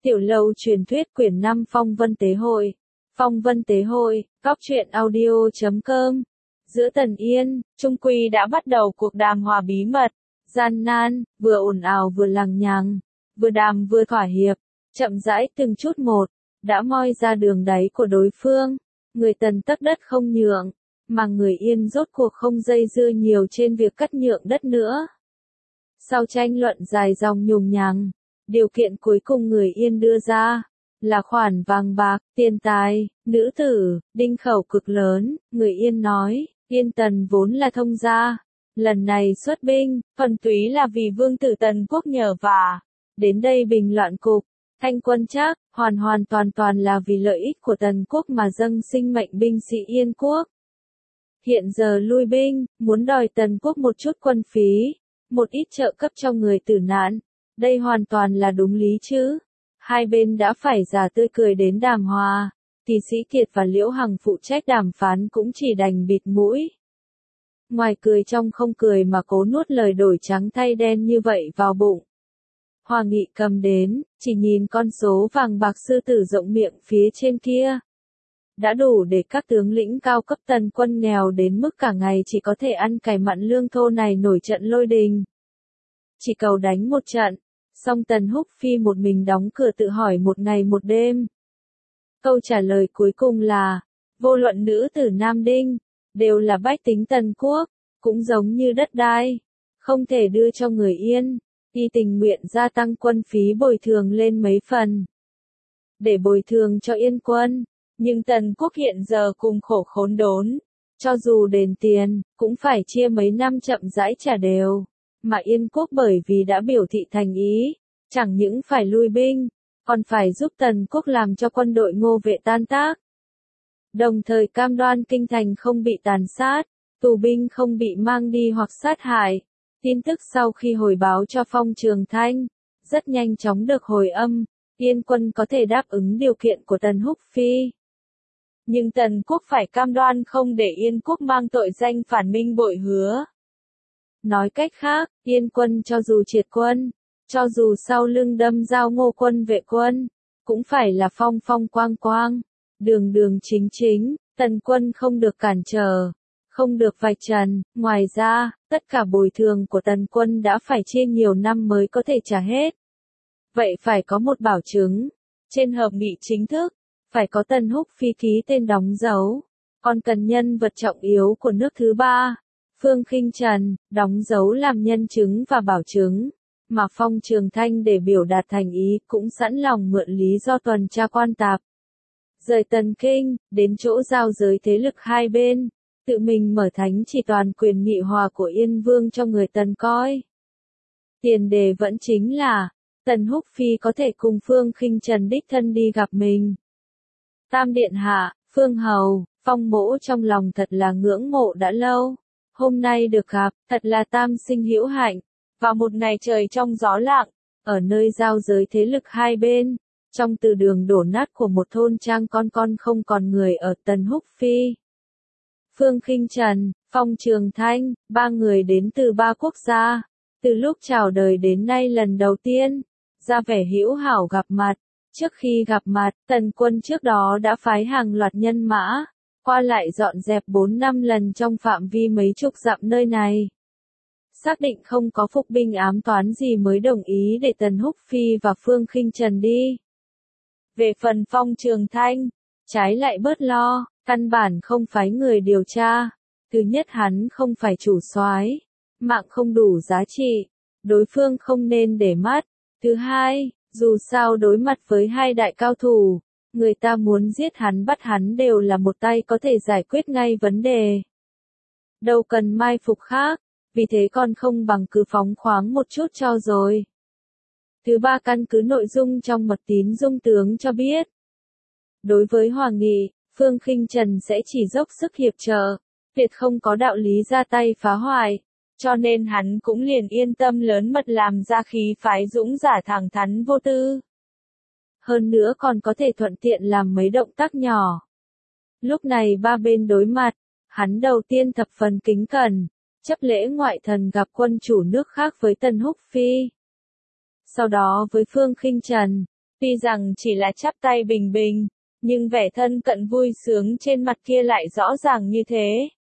Tiểu Lâu truyền thuyết quyển 5 Phong Vân Tế Hội. Phong Vân Tế Hội, góc truyện audio.com. Giữa Tần Yên, Trung Quy đã bắt đầu cuộc đàm hòa bí mật, gian nan, vừa ồn ào vừa lằng nhằng, vừa đàm vừa thỏa hiệp, chậm rãi từng chút một, đã moi ra đường đáy của đối phương. Người Tần tấc đất không nhượng, mà người Yên rốt cuộc không dây dưa nhiều trên việc cắt nhượng đất nữa. Sau tranh luận dài dòng nhùng nhằng, điều kiện cuối cùng người Yên đưa ra là khoản vàng bạc, tiền tài, nữ tử, đinh khẩu cực lớn. Người Yên nói, Yên Tần vốn là thông gia, lần này xuất binh, thuần túy là vì vương tử Tần quốc nhờ vả, đến đây bình loạn cục, thanh quân chắc, hoàn toàn là vì lợi ích của Tần quốc mà dâng sinh mệnh binh sĩ Yên quốc. Hiện giờ lui binh, muốn đòi Tần quốc một chút quân phí, một ít trợ cấp cho người tử nạn, đây hoàn toàn là đúng lý chứ. Hai bên đã phải giả tươi cười đến đàm hòa, thì Sĩ Kiệt và Liễu Hằng phụ trách đàm phán cũng chỉ đành bịt mũi. Ngoài cười trong không cười mà cố nuốt lời đổi trắng thay đen như vậy vào bụng. Hòa nghị cầm đến, chỉ nhìn con số vàng bạc sư tử rộng miệng phía trên kia. Đã đủ để các tướng lĩnh cao cấp Tần quân nghèo đến mức cả ngày chỉ có thể ăn cải mặn lương thô này nổi trận lôi đình. Chỉ cầu đánh một trận, song Tần Húc Phi một mình đóng cửa tự hỏi một ngày một đêm. Câu trả lời cuối cùng là, vô luận nữ tử Nam Đinh, đều là bách tính Tần quốc, cũng giống như đất đai, không thể đưa cho người Yên, y tình nguyện gia tăng quân phí bồi thường lên mấy phần. Để bồi thường cho Yên quân, nhưng Tần quốc hiện giờ cùng khổ khốn đốn, cho dù đền tiền, cũng phải chia mấy năm chậm rãi trả đều. Mà Yên quốc bởi vì đã biểu thị thành ý, chẳng những phải lui binh, còn phải giúp Tần quốc làm cho quân đội Ngô Vệ tan tác. Đồng thời cam đoan kinh thành không bị tàn sát, tù binh không bị mang đi hoặc sát hại. Tin tức sau khi hồi báo cho Phong Trường Thanh, rất nhanh chóng được hồi âm, Yên quân có thể đáp ứng điều kiện của Tần Húc Phi. Nhưng Tần quốc phải cam đoan không để Yên quốc mang tội danh phản minh bội hứa. Nói cách khác, Yên quân cho dù triệt quân, cho dù sau lưng đâm dao Ngô quân Vệ quân, cũng phải là phong phong quang quang, đường chính, Tần quân không được cản trở, không được vạch trần. Ngoài ra, tất cả bồi thường của Tần quân đã phải chia nhiều năm mới có thể trả hết. Vậy phải có một bảo chứng, trên hợp nghị chính thức, phải có Tần Húc Phi ký tên đóng dấu, còn cần nhân vật trọng yếu của nước thứ ba. Phương Khinh Trần, đóng dấu làm nhân chứng và bảo chứng, mà Phong Trường Thanh để biểu đạt thành ý cũng sẵn lòng mượn lý do tuần tra quan tạp. Rời Tần Kinh, đến chỗ giao giới thế lực hai bên, tự mình mở thánh chỉ toàn quyền nghị hòa của Yên Vương cho người Tần coi. Tiền đề vẫn chính là, Tần Húc Phi có thể cùng Phương Khinh Trần đích thân đi gặp mình. Tam Điện Hạ, Phương Hầu, Phong Mỗ trong lòng thật là ngưỡng mộ đã lâu. Hôm nay được gặp, thật là tam sinh hữu hạnh. Vào một ngày trời trong gió lặng, ở nơi giao giới thế lực hai bên, trong từ đường đổ nát của một thôn trang con không còn người ở Tần Húc Phi. Phương Khinh Trần, Phong Trường Thanh, ba người đến từ ba quốc gia, từ lúc chào đời đến nay lần đầu tiên, ra vẻ hữu hảo gặp mặt. Trước khi gặp mặt, Tần quân trước đó đã phái hàng loạt nhân mã, qua lại dọn dẹp 4-5 lần trong phạm vi mấy chục dặm nơi này. Xác định không có phục binh ám toán gì mới đồng ý để Tần Húc Phi và Phương Khinh Trần đi. Về phần Phong Trường Thanh, trái lại bớt lo, căn bản không phái người điều tra. Thứ nhất hắn không phải chủ soái, mạng không đủ giá trị, đối phương không nên để mắt. Thứ hai, dù sao đối mặt với hai đại cao thủ, người ta muốn giết hắn bắt hắn đều là một tay có thể giải quyết ngay vấn đề. Đâu cần mai phục khác, vì thế còn không bằng cứ phóng khoáng một chút cho rồi. Thứ ba, căn cứ nội dung trong mật tín dung tướng cho biết. Đối với hòa nghị, Phương Khinh Trần sẽ chỉ dốc sức hiệp trợ, tuyệt không có đạo lý ra tay phá hoại, cho nên hắn cũng liền yên tâm lớn mật làm ra khí phái dũng giả thẳng thắn vô tư. Hơn nữa còn có thể thuận tiện làm mấy động tác nhỏ. Lúc này ba bên đối mặt, hắn đầu tiên thập phần kính cẩn, chấp lễ ngoại thần gặp quân chủ nước khác với Tần Húc Phi. Sau đó với Phương Khinh Trần, Tuy rằng chỉ là chắp tay bình bình, nhưng vẻ thân cận vui sướng trên mặt kia lại rõ ràng như thế.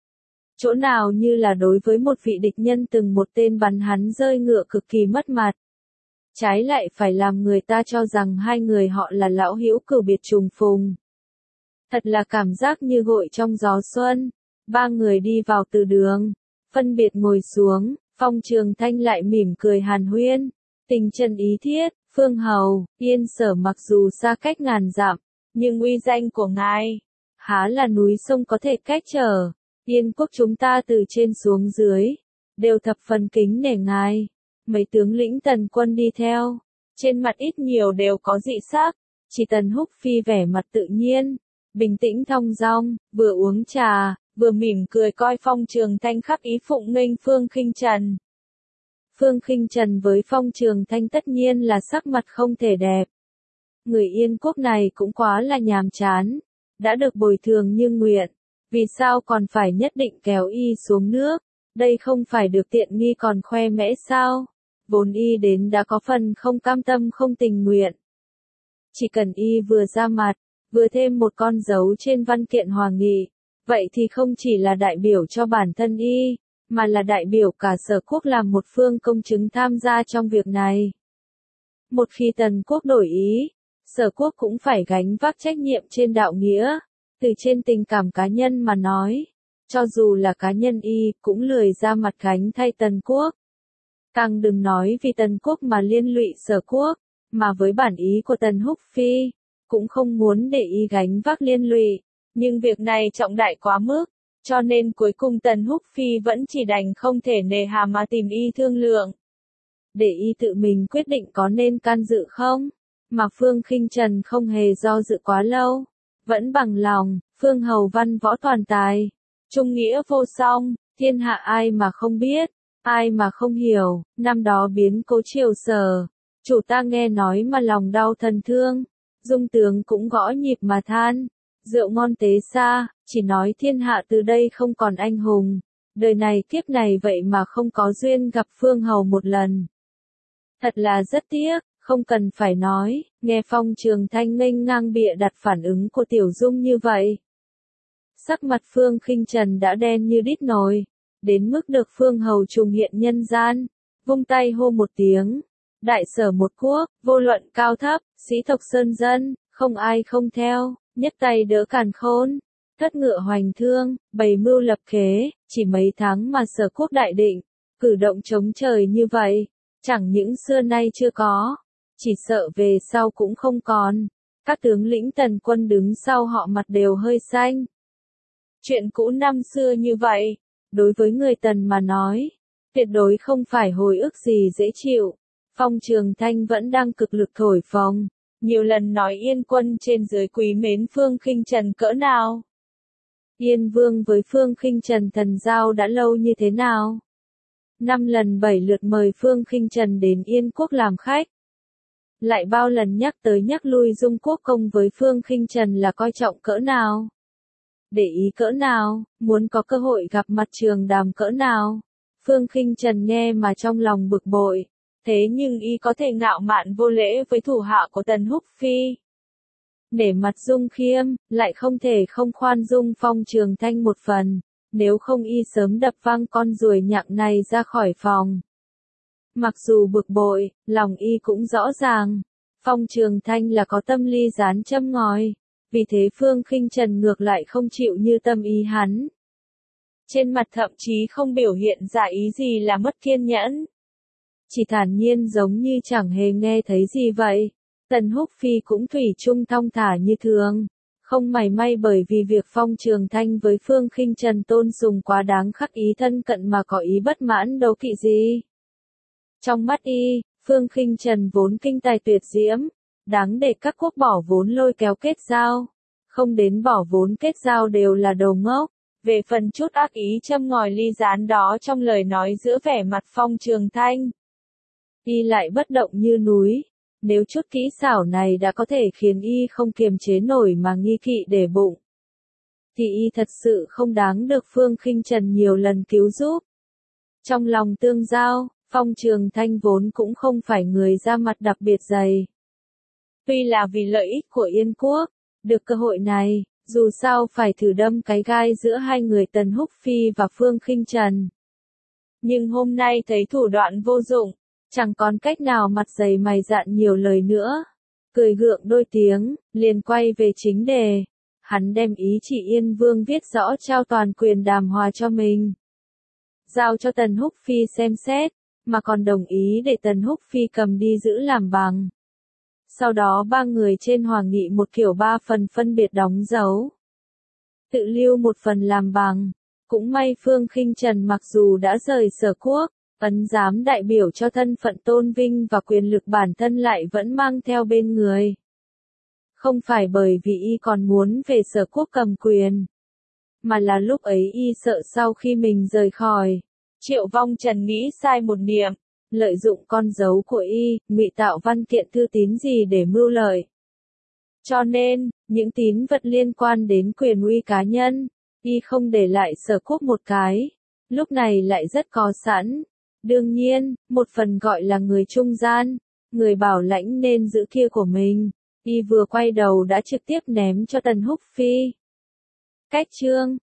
Chỗ nào như là đối với một vị địch nhân từng một tên bắn hắn rơi ngựa cực kỳ mất mặt. Trái lại phải làm người ta cho rằng hai người họ là lão hữu cửu biệt trùng phùng. Thật là cảm giác như gội trong gió xuân. Ba người đi vào từ đường, phân biệt ngồi xuống, Phong Trường Thanh lại mỉm cười hàn huyên. Tình chân ý thiết, Phương Hầu, Yên Sở mặc dù xa cách ngàn dặm, nhưng uy danh của ngài, há là núi sông có thể cách trở. Yên quốc chúng ta từ trên xuống dưới, đều thập phần kính nể ngài. Mấy tướng lĩnh Tần quân đi theo, trên mặt ít nhiều đều có dị sắc, chỉ Tần Húc Phi vẻ mặt tự nhiên, bình tĩnh thong dong, vừa uống trà, vừa mỉm cười coi Phong Trường Thanh khắc ý phụng nghênh Phương Khinh Trần. Phương Khinh Trần với Phong Trường Thanh tất nhiên là sắc mặt không thể đẹp. Người Yên quốc này cũng quá là nhàm chán, đã được bồi thường như nguyện, vì sao còn phải nhất định kéo y xuống nước, đây không phải được tiện nghi còn khoe mẽ sao, vốn y đến đã có phần không cam tâm không tình nguyện. Chỉ cần y vừa ra mặt, vừa thêm một con dấu trên văn kiện hòa nghị, vậy thì không chỉ là đại biểu cho bản thân y, mà là đại biểu cả Sở quốc làm một phương công chứng tham gia trong việc này. Một khi Tần quốc đổi ý, Sở quốc cũng phải gánh vác trách nhiệm trên đạo nghĩa, từ trên tình cảm cá nhân mà nói, cho dù là cá nhân y cũng lười ra mặt gánh thay Tần quốc. Càng đừng nói vì Tần quốc mà liên lụy Sở quốc, mà với bản ý của Tần Húc Phi, cũng không muốn để y gánh vác liên lụy, nhưng việc này trọng đại quá mức, cho nên cuối cùng Tần Húc Phi vẫn chỉ đành không thể nề hà mà tìm y thương lượng. Để y tự mình quyết định có nên can dự không, mà Phương Khinh Trần không hề do dự quá lâu, vẫn bằng lòng, Phương Hầu văn võ toàn tài, trung nghĩa vô song, thiên hạ ai mà không biết, ai mà không hiểu, năm đó biến cố triều Sở, chủ ta nghe nói mà lòng đau thần thương, dung tướng cũng gõ nhịp mà than, rượu ngon tế xa, chỉ nói thiên hạ từ đây không còn anh hùng, đời này kiếp này vậy mà không có duyên gặp Phương Hầu một lần. Thật là rất tiếc, không cần phải nói, nghe Phong Trường Thanh nghênh ngang bịa đặt phản ứng của Tiểu Dung như vậy. Sắc mặt Phương Khinh Trần đã đen như đít nồi, đến mức được Phương Hầu trùng hiện nhân gian, vung tay hô một tiếng, đại Sở một quốc, vô luận cao thấp, sĩ tộc sơn dân, không ai không theo, nhất tay đỡ càn khôn, thất ngựa hoành thương, bày mưu lập kế, chỉ mấy tháng mà Sở quốc đại định, cử động chống trời như vậy, chẳng những xưa nay chưa có, chỉ sợ về sau cũng không còn. Các tướng lĩnh Tần quân đứng sau họ mặt đều hơi xanh. Chuyện cũ năm xưa như vậy, đối với người Tần mà nói, tuyệt đối không phải hồi ức gì dễ chịu. Phong Trường Thanh vẫn đang cực lực thổi phồng, nhiều lần nói Yên quân trên dưới quý mến Phương Khinh Trần cỡ nào. Yên Vương với Phương Khinh Trần thần giao đã lâu như thế nào? 5 lần 7 lượt mời Phương Khinh Trần đến Yên quốc làm khách. Lại bao lần nhắc tới nhắc lui Dung quốc công với Phương Khinh Trần là coi trọng cỡ nào? Để ý cỡ nào, muốn có cơ hội gặp mặt Trường Đàm cỡ nào? Phương Khinh Trần nghe mà trong lòng bực bội, thế nhưng y có thể ngạo mạn vô lễ với thủ hạ của Tần Húc Phi. Nể mặt Dung Khiêm, lại không thể không khoan dung Phong Trường Thanh một phần, nếu không y sớm đập văng con ruồi nhặng này ra khỏi phòng. Mặc dù bực bội, lòng y cũng rõ ràng, Phong Trường Thanh là có tâm ly gián châm ngòi, vì thế Phương Khinh Trần ngược lại không chịu như tâm ý hắn. Trên mặt thậm chí không biểu hiện ra ý gì là mất kiên nhẫn. Chỉ thản nhiên giống như chẳng hề nghe thấy gì vậy. Tần Húc Phi cũng thủy chung thong thả như thường, không mảy may bởi vì việc Phong Trường Thanh với Phương Khinh Trần tôn sùng quá đáng khắc ý thân cận mà có ý bất mãn đấu kỵ gì. Trong mắt y, Phương Khinh Trần vốn kinh tài tuyệt diễm, đáng để các quốc bỏ vốn lôi kéo kết giao, không đến bỏ vốn kết giao đều là đồ ngốc. Về phần chút ác ý châm ngòi ly gián đó trong lời nói giữa vẻ mặt Phong Trường Thanh, y lại bất động như núi. Nếu chút kỹ xảo này đã có thể khiến y không kiềm chế nổi mà nghi kỵ để bụng, thì y thật sự không đáng được Phương Khinh Trần nhiều lần cứu giúp. Trong lòng tương giao, Phong Trường Thanh vốn cũng không phải người ra mặt đặc biệt dày. Tuy là vì lợi ích của Yên quốc, được cơ hội này, dù sao phải thử đâm cái gai giữa hai người Tần Húc Phi và Phương Khinh Trần. Nhưng hôm nay thấy thủ đoạn vô dụng, chẳng còn cách nào mặt dày mày dạn nhiều lời nữa. Cười gượng đôi tiếng, liền quay về chính đề. Hắn đem ý chỉ Yên Vương viết rõ trao toàn quyền đàm hòa cho mình. Giao cho Tần Húc Phi xem xét, mà còn đồng ý để Tần Húc Phi cầm đi giữ làm bằng. Sau đó ba người trên hoàng nghị một kiểu ba phần phân biệt đóng dấu. Tự lưu một phần làm bằng. Cũng may Phương Khinh Trần mặc dù đã rời Sở quốc, ấn giám đại biểu cho thân phận tôn vinh và quyền lực bản thân lại vẫn mang theo bên người. Không phải bởi vì y còn muốn về Sở quốc cầm quyền, mà là lúc ấy y sợ sau khi mình rời khỏi, Triệu Vong Trần nghĩ sai một niệm, lợi dụng con dấu của y, ngụy tạo văn kiện thư tín gì để mưu lợi. Cho nên, những tín vật liên quan đến quyền uy cá nhân, y không để lại Sở quốc một cái, lúc này lại rất có sẵn. Đương nhiên, một phần gọi là người trung gian, người bảo lãnh nên giữ kia của mình, y vừa quay đầu đã trực tiếp ném cho Tần Húc Phi. Cách chương